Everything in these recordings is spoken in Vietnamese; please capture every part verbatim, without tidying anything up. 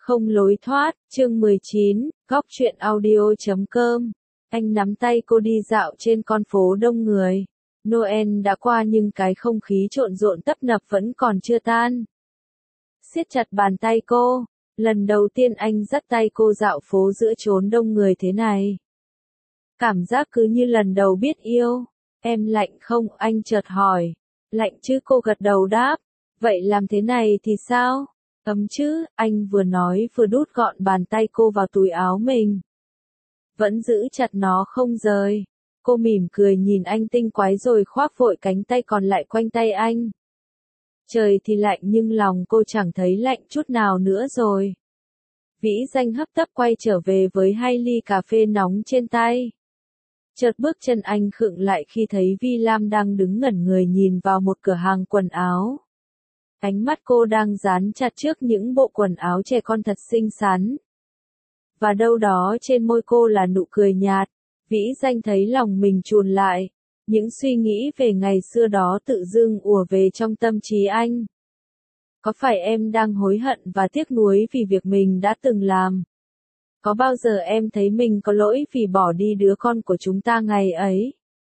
Không lối thoát, chương mười chín, góc truyện audio chấm com. Anh nắm tay cô đi dạo trên con phố đông người. Noel đã qua nhưng cái không khí trộn rộn tấp nập vẫn còn chưa tan. Siết chặt bàn tay cô, lần đầu tiên anh dắt tay cô dạo phố giữa chốn đông người thế này. Cảm giác cứ như lần đầu biết yêu. Em lạnh không? Anh chợt hỏi. Lạnh chứ, cô gật đầu đáp. Vậy làm thế này thì sao? Ấm chứ, anh vừa nói vừa đút gọn bàn tay cô vào túi áo mình. Vẫn giữ chặt nó không rời. Cô mỉm cười nhìn anh tinh quái rồi khoác vội cánh tay còn lại quanh tay anh. Trời thì lạnh nhưng lòng cô chẳng thấy lạnh chút nào nữa rồi. Vĩ Danh hấp tấp quay trở về với hai ly cà phê nóng trên tay. Chợt bước chân anh khựng lại khi thấy Vi Lam đang đứng ngẩn người nhìn vào một cửa hàng quần áo. Ánh mắt cô đang dán chặt trước những bộ quần áo trẻ con thật xinh xắn. Và đâu đó trên môi cô là nụ cười nhạt. Vĩ Danh thấy lòng mình chùn lại. Những suy nghĩ về ngày xưa đó tự dưng ùa về trong tâm trí anh. Có phải em đang hối hận và tiếc nuối vì việc mình đã từng làm? Có bao giờ em thấy mình có lỗi vì bỏ đi đứa con của chúng ta ngày ấy?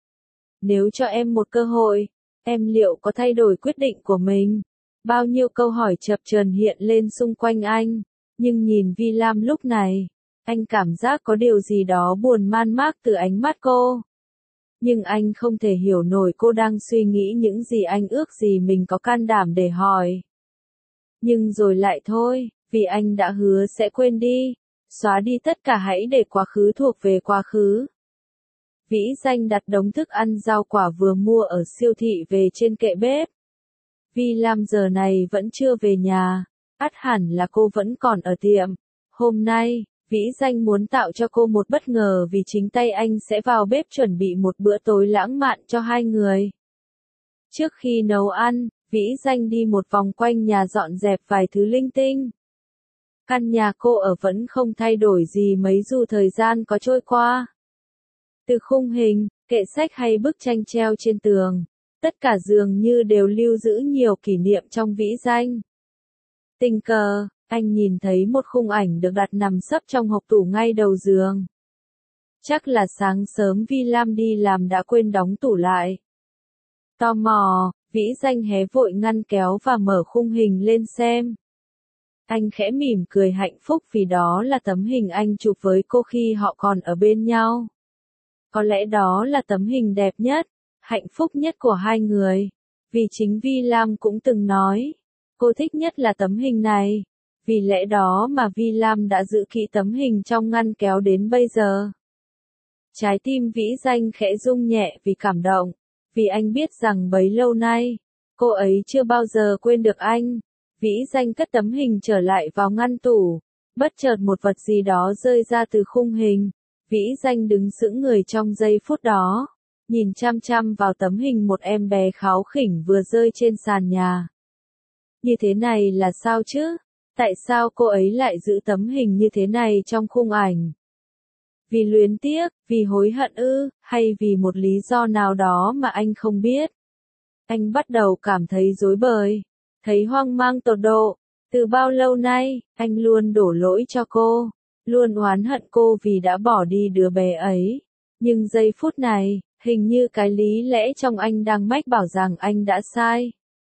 Nếu cho em một cơ hội, em liệu có thay đổi quyết định của mình? Bao nhiêu câu hỏi chập chờn hiện lên xung quanh anh, nhưng nhìn Vi Lam lúc này, anh cảm giác có điều gì đó buồn man mác từ ánh mắt cô. Nhưng anh không thể hiểu nổi cô đang suy nghĩ những gì, anh ước gì mình có can đảm để hỏi. Nhưng rồi lại thôi, vì anh đã hứa sẽ quên đi, xóa đi tất cả, hãy để quá khứ thuộc về quá khứ. Vĩ Danh đặt đống thức ăn rau quả vừa mua ở siêu thị về trên kệ bếp. Vi Lam giờ này vẫn chưa về nhà, ắt hẳn là cô vẫn còn ở tiệm. Hôm nay, Vĩ Danh muốn tạo cho cô một bất ngờ vì chính tay anh sẽ vào bếp chuẩn bị một bữa tối lãng mạn cho hai người. Trước khi nấu ăn, Vĩ Danh đi một vòng quanh nhà dọn dẹp vài thứ linh tinh. Căn nhà cô ở vẫn không thay đổi gì mấy dù thời gian có trôi qua. Từ khung hình, kệ sách hay bức tranh treo trên tường, tất cả dường như đều lưu giữ nhiều kỷ niệm trong Vĩ Danh. Tình cờ, anh nhìn thấy một khung ảnh được đặt nằm sấp trong hộc tủ ngay đầu giường. Chắc là sáng sớm Vi Lam đi làm đã quên đóng tủ lại. Tò mò, Vĩ Danh hé vội ngăn kéo và mở khung hình lên xem. Anh khẽ mỉm cười hạnh phúc vì đó là tấm hình anh chụp với cô khi họ còn ở bên nhau. Có lẽ đó là tấm hình đẹp nhất, hạnh phúc nhất của hai người. Vì chính Vi Lam cũng từng nói, cô thích nhất là tấm hình này. Vì lẽ đó mà Vi Lam đã giữ kỹ tấm hình trong ngăn kéo đến bây giờ. Trái tim Vĩ Danh khẽ rung nhẹ vì cảm động, vì anh biết rằng bấy lâu nay, cô ấy chưa bao giờ quên được anh. Vĩ Danh cất tấm hình trở lại vào ngăn tủ, bất chợt một vật gì đó rơi ra từ khung hình. Vĩ Danh đứng sững người trong giây phút đó, nhìn chăm chăm vào tấm hình một em bé kháu khỉnh vừa rơi trên sàn nhà. Như thế này là sao chứ? Tại sao cô ấy lại giữ tấm hình như thế này trong khung ảnh? Vì luyến tiếc, vì hối hận ư, hay vì một lý do nào đó mà anh không biết? Anh bắt đầu cảm thấy rối bời, thấy hoang mang tột độ. Từ bao lâu nay, anh luôn đổ lỗi cho cô, luôn oán hận cô vì đã bỏ đi đứa bé ấy. Nhưng giây phút này, hình như cái lý lẽ trong anh đang mách bảo rằng anh đã sai.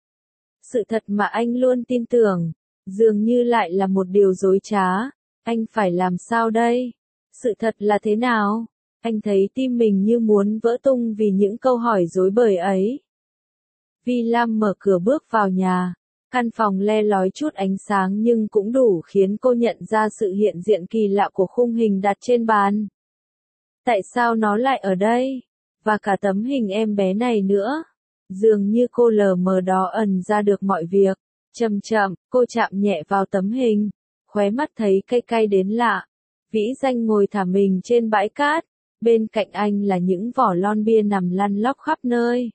Sự thật mà anh luôn tin tưởng, dường như lại là một điều dối trá. Anh phải làm sao đây? Sự thật là thế nào? Anh thấy tim mình như muốn vỡ tung vì những câu hỏi rối bời ấy. Vi Lam mở cửa bước vào nhà. Căn phòng le lói chút ánh sáng nhưng cũng đủ khiến cô nhận ra sự hiện diện kỳ lạ của khung hình đặt trên bàn. Tại sao nó lại ở đây? Và cả tấm hình em bé này nữa. Dường như cô lờ mờ đó ẩn ra được mọi việc. Chậm chậm, cô chạm nhẹ vào tấm hình. Khóe mắt thấy cay cay đến lạ. Vĩ Danh ngồi thả mình trên bãi cát. Bên cạnh anh là những vỏ lon bia nằm lăn lóc khắp nơi.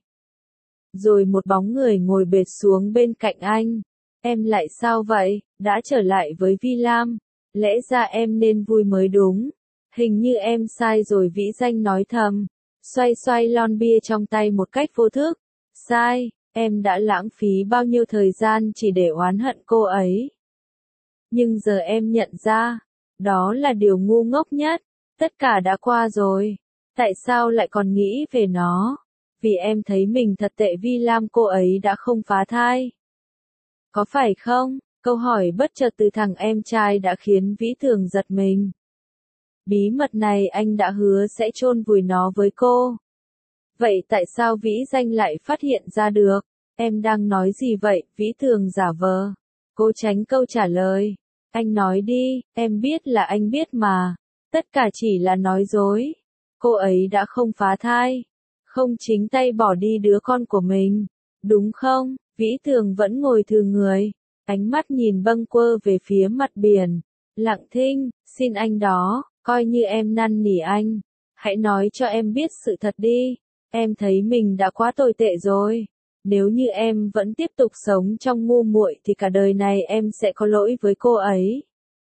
Rồi một bóng người ngồi bệt xuống bên cạnh anh. Em lại sao vậy? Đã trở lại với Vi Lam. Lẽ ra em nên vui mới đúng. Hình như em sai rồi, Vĩ Danh nói thầm. Xoay xoay lon bia trong tay một cách vô thức. Sai, em đã lãng phí bao nhiêu thời gian chỉ để oán hận cô ấy. Nhưng giờ em nhận ra, đó là điều ngu ngốc nhất, tất cả đã qua rồi, tại sao lại còn nghĩ về nó? Vì em thấy mình thật tệ vì Lam cô ấy đã không phá thai. Có phải không? Câu hỏi bất chợt từ thằng em trai đã khiến Vĩ Thường giật mình. Bí mật này anh đã hứa sẽ chôn vùi nó với cô. Vậy tại sao Vĩ Danh lại phát hiện ra được? Em đang nói gì vậy? Vĩ Thường giả vờ. Cô tránh câu trả lời. Anh nói đi, em biết là anh biết mà. Tất cả chỉ là nói dối. Cô ấy đã không phá thai. Không chính tay bỏ đi đứa con của mình. Đúng không? Vĩ Thường vẫn ngồi thừ người. Ánh mắt nhìn bâng quơ về phía mặt biển. Lặng thinh, xin anh đó, coi như em năn nỉ anh. Hãy nói cho em biết sự thật đi. Em thấy mình đã quá tồi tệ rồi. Nếu như em vẫn tiếp tục sống trong ngu muội thì cả đời này em sẽ có lỗi với cô ấy.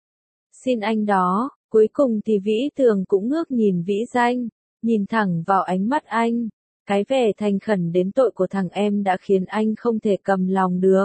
Xin anh đó, cuối cùng thì Vĩ Thường cũng ngước nhìn Vĩ Danh, nhìn thẳng vào ánh mắt anh. Cái vẻ thành khẩn đến tội của thằng em đã khiến anh không thể cầm lòng được.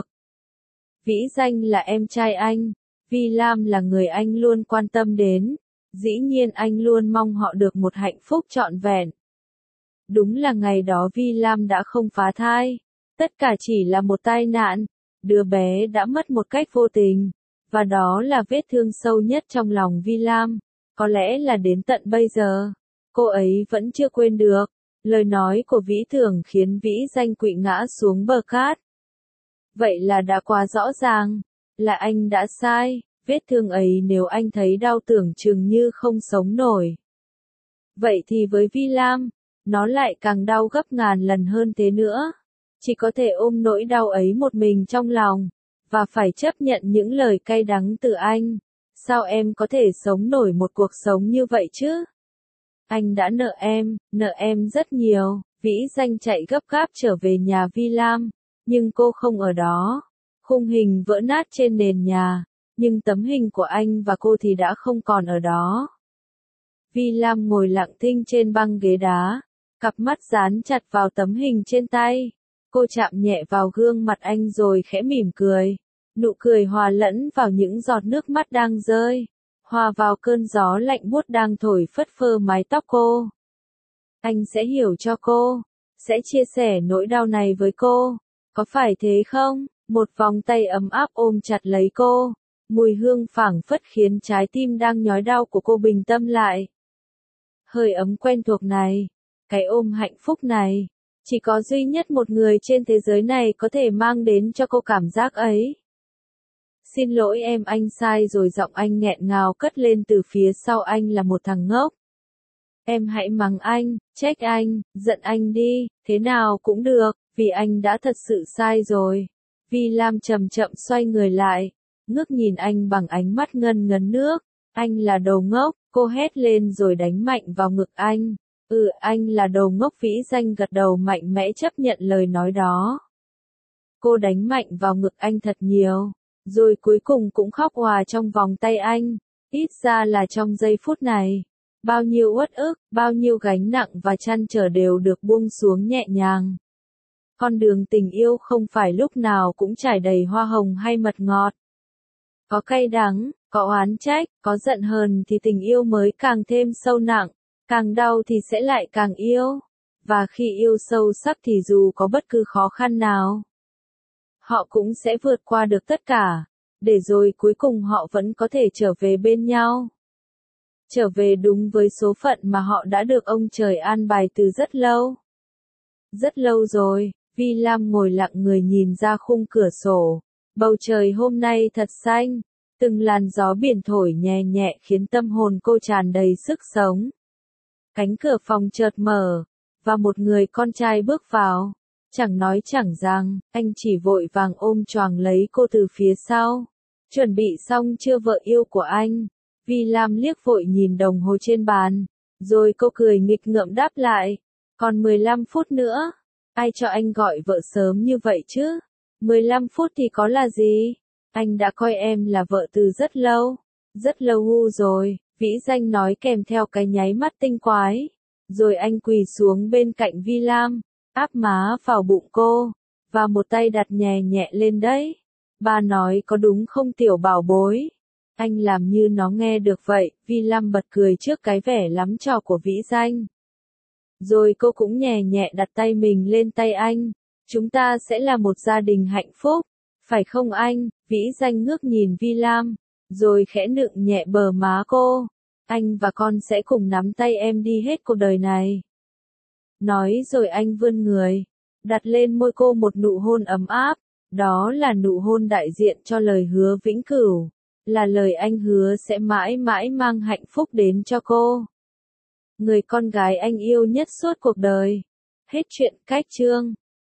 Vĩ Danh là em trai anh, Vi Lam là người anh luôn quan tâm đến, dĩ nhiên anh luôn mong họ được một hạnh phúc trọn vẹn. Đúng là ngày đó Vi Lam đã không phá thai, tất cả chỉ là một tai nạn, đứa bé đã mất một cách vô tình, và đó là vết thương sâu nhất trong lòng Vi Lam, có lẽ là đến tận bây giờ, cô ấy vẫn chưa quên được. Lời nói của Vĩ Thường khiến Vĩ Danh quỵ ngã xuống bờ cát. Vậy là đã quá rõ ràng, là anh đã sai, vết thương ấy nếu anh thấy đau tưởng chừng như không sống nổi. Vậy thì với Vi Lam, nó lại càng đau gấp ngàn lần hơn thế nữa. Chỉ có thể ôm nỗi đau ấy một mình trong lòng, và phải chấp nhận những lời cay đắng từ anh. Sao em có thể sống nổi một cuộc sống như vậy chứ? Anh đã nợ em, nợ em rất nhiều. Vĩ Danh chạy gấp gáp trở về nhà Vi Lam, nhưng cô không ở đó. Khung hình vỡ nát trên nền nhà, nhưng tấm hình của anh và cô thì đã không còn ở đó. Vi Lam ngồi lặng thinh trên băng ghế đá, cặp mắt dán chặt vào tấm hình trên tay. Cô chạm nhẹ vào gương mặt anh rồi khẽ mỉm cười. Nụ cười hòa lẫn vào những giọt nước mắt đang rơi, hòa vào cơn gió lạnh buốt đang thổi phất phơ mái tóc cô. Anh sẽ hiểu cho cô, sẽ chia sẻ nỗi đau này với cô, có phải thế không? Một vòng tay ấm áp ôm chặt lấy cô, mùi hương phảng phất khiến trái tim đang nhói đau của cô bình tâm lại. Hơi ấm quen thuộc này, cái ôm hạnh phúc này, chỉ có duy nhất một người trên thế giới này có thể mang đến cho cô cảm giác ấy. Xin lỗi em, anh sai rồi, giọng anh nghẹn ngào cất lên từ phía sau. Anh là một thằng ngốc. Em hãy mắng anh, trách anh, giận anh đi, thế nào cũng được, vì anh đã thật sự sai rồi. Vi Lam chậm chậm xoay người lại, ngước nhìn anh bằng ánh mắt ngân ngấn nước. Anh là đồ ngốc, cô hét lên rồi đánh mạnh vào ngực anh. Ừ, anh là đồ ngốc. Vĩ Danh gật đầu mạnh mẽ chấp nhận lời nói đó. Cô đánh mạnh vào ngực anh thật nhiều, rồi cuối cùng cũng khóc hòa trong vòng tay anh. Ít ra là trong giây phút này, bao nhiêu uất ức, bao nhiêu gánh nặng và trăn trở đều được buông xuống nhẹ nhàng. Con đường tình yêu không phải lúc nào cũng trải đầy hoa hồng hay mật ngọt. Có cay đắng, có oán trách, có giận hờn thì tình yêu mới càng thêm sâu nặng, càng đau thì sẽ lại càng yêu. Và khi yêu sâu sắc thì dù có bất cứ khó khăn nào, họ cũng sẽ vượt qua được tất cả, để rồi cuối cùng họ vẫn có thể trở về bên nhau. Trở về đúng với số phận mà họ đã được ông trời an bài từ rất lâu. Rất lâu rồi, Vi Lam ngồi lặng người nhìn ra khung cửa sổ. Bầu trời hôm nay thật xanh, từng làn gió biển thổi nhẹ nhẹ khiến tâm hồn cô tràn đầy sức sống. Cánh cửa phòng chợt mở, và một người con trai bước vào. Chẳng nói chẳng rằng, anh chỉ vội vàng ôm choàng lấy cô từ phía sau. Chuẩn bị xong chưa vợ yêu của anh? Vi Lam liếc vội nhìn đồng hồ trên bàn, rồi cô cười nghịch ngợm đáp lại. Còn mười lăm phút nữa, ai cho anh gọi vợ sớm như vậy chứ? mười lăm phút thì có là gì? Anh đã coi em là vợ từ rất lâu, rất lâu hu rồi, Vĩ Danh nói kèm theo cái nháy mắt tinh quái. Rồi anh quỳ xuống bên cạnh Vi Lam, áp má vào bụng cô, và một tay đặt nhẹ nhẹ lên đấy. Ba nói có đúng không tiểu bảo bối? Anh làm như nó nghe được vậy, Vi Lam bật cười trước cái vẻ lắm trò của Vĩ Danh. Rồi cô cũng nhẹ nhẹ đặt tay mình lên tay anh. Chúng ta sẽ là một gia đình hạnh phúc, phải không anh? Vĩ Danh ngước nhìn Vi Lam, rồi khẽ nựng nhẹ bờ má cô. Anh và con sẽ cùng nắm tay em đi hết cuộc đời này. Nói rồi anh vươn người, đặt lên môi cô một nụ hôn ấm áp. Đó là nụ hôn đại diện cho lời hứa vĩnh cửu, là lời anh hứa sẽ mãi mãi mang hạnh phúc đến cho cô. Người con gái anh yêu nhất suốt cuộc đời. Hết chuyện. Cách chương